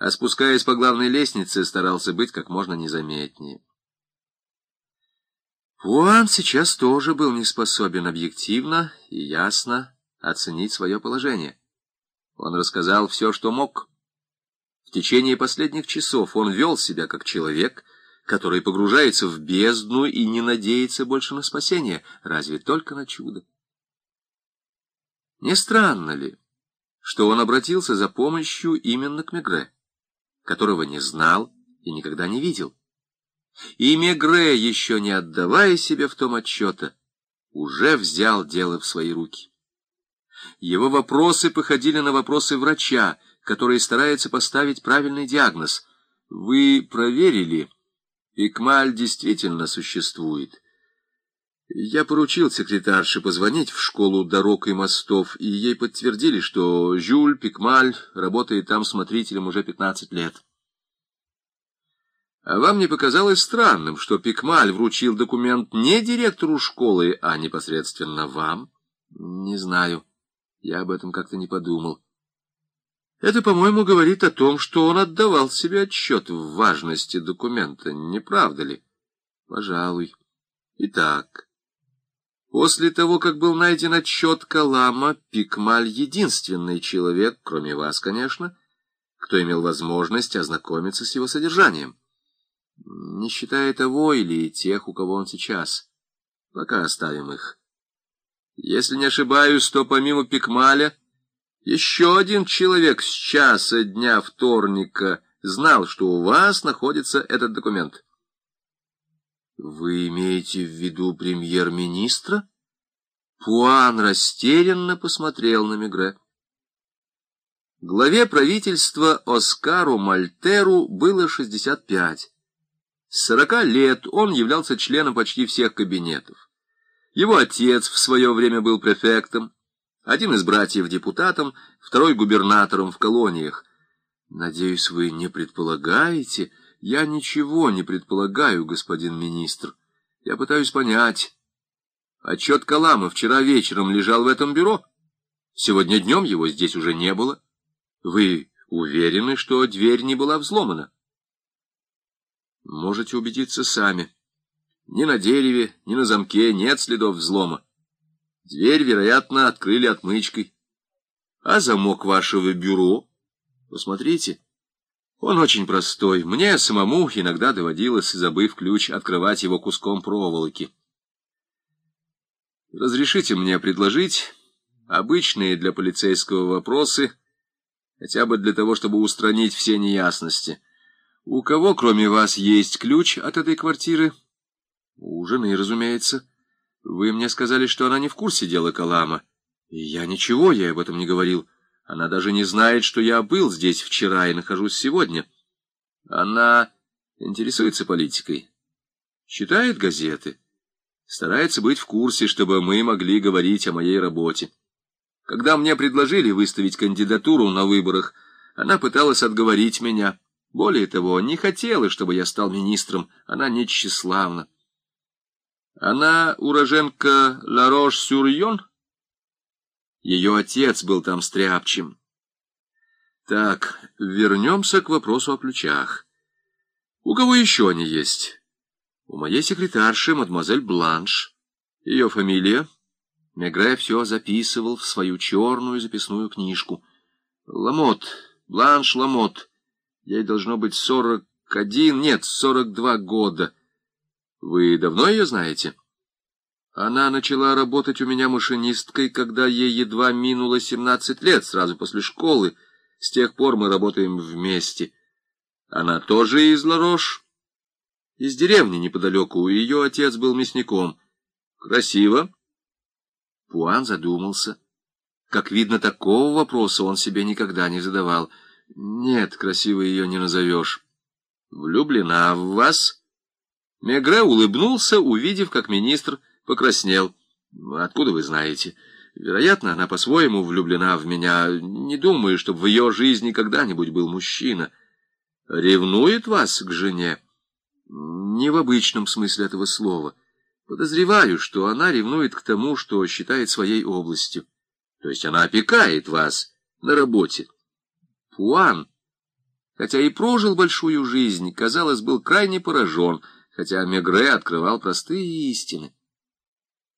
а спускаясь по главной лестнице, старался быть как можно незаметнее. Пуан сейчас тоже был не способен объективно и ясно оценить свое положение. Он рассказал все, что мог. В течение последних часов он вел себя как человек, который погружается в бездну и не надеется больше на спасение, разве только на чудо. Не странно ли, что он обратился за помощью именно к Мегре, которого не знал и никогда не видел? И Мегре, еще не отдавая себе в том отчета, уже взял дело в свои руки. Его вопросы походили на вопросы врача, который старается поставить правильный диагноз. Вы проверили, Пикмаль действительно существует? Я поручил секретарше позвонить в школу дорог и мостов, и ей подтвердили, что Жюль Пикмаль работает там смотрителем уже 15 лет. А вам не показалось странным, что Пикмаль вручил документ не директору школы, а непосредственно вам? Не знаю. Я об этом как-то не подумал. Это, по-моему, говорит о том, что он отдавал себе отчет в важности документа, не правда ли? Пожалуй. Итак, после того, как был найден отчет Калама, Пикмаль — единственный человек, кроме вас, конечно, кто имел возможность ознакомиться с его содержанием. Не считая того или тех, у кого он сейчас. Пока оставим их. Если не ошибаюсь, то помимо Пикмаля еще один человек с часа дня вторника знал, что у вас находится этот документ. Вы имеете в виду премьер-министра? Пуан растерянно посмотрел на Мегре. Главе правительства Оскару Мальтеру было 65. С 40 лет он являлся членом почти всех кабинетов. Его отец в свое время был префектом, один из братьев депутатом, второй губернатором в колониях. Надеюсь, вы не предполагаете? Я ничего не предполагаю, господин министр. Я пытаюсь понять. Отчет Калама вчера вечером лежал в этом бюро. Сегодня днем его здесь уже не было. Вы уверены, что дверь не была взломана? Можете убедиться сами. Ни на дереве, ни на замке нет следов взлома. Дверь, вероятно, открыли отмычкой. А замок вашего бюро? Посмотрите. Он очень простой. Мне самому иногда доводилось, забыв ключ, открывать его куском проволоки. Разрешите мне предложить обычные для полицейского вопросы, хотя бы для того, чтобы устранить все неясности. У кого, кроме вас, есть ключ от этой квартиры? У жены, разумеется. Вы мне сказали, что она не в курсе дела Калама. И я ничего ей об этом не говорил. Она даже не знает, что я был здесь вчера и нахожусь сегодня. Она интересуется политикой, читает газеты, старается быть в курсе, чтобы мы могли говорить о моей работе. Когда мне предложили выставить кандидатуру на выборах, она пыталась отговорить меня. Более того, не хотела, чтобы я стал министром. Она не тщеславна. Она уроженка Ла-Рош-сюр-Йон? Ее отец был там стряпчим. Так, вернемся к вопросу о ключах. У кого еще они есть? У моей секретарши, мадемуазель Бланш. Ее фамилия? Мегре все записывал в свою черную записную книжку. Ламот, Бланш Ламот. Ей должно быть 41, нет, 42 года. Вы давно ее знаете? Она начала работать у меня машинисткой, когда ей едва минуло 17 лет, сразу после школы. С тех пор мы работаем вместе. Она тоже из Ла-Рош? Из деревни неподалеку. Ее отец был мясником. Красиво? Пуан задумался. Как видно, такого вопроса он себе никогда не задавал. Нет, красиво ее не назовешь. Влюблена в вас? Мегре улыбнулся, увидев, как министр покраснел. Откуда вы знаете? Вероятно, она по-своему влюблена в меня. Не думаю, чтобы в ее жизни когда-нибудь был мужчина. Ревнует вас к жене? Не в обычном смысле этого слова. Подозреваю, что она ревнует к тому, что считает своей областью. То есть она опекает вас на работе. Пуан, хотя и прожил большую жизнь, казалось, был крайне поражен, хотя Мегре открывал простые истины.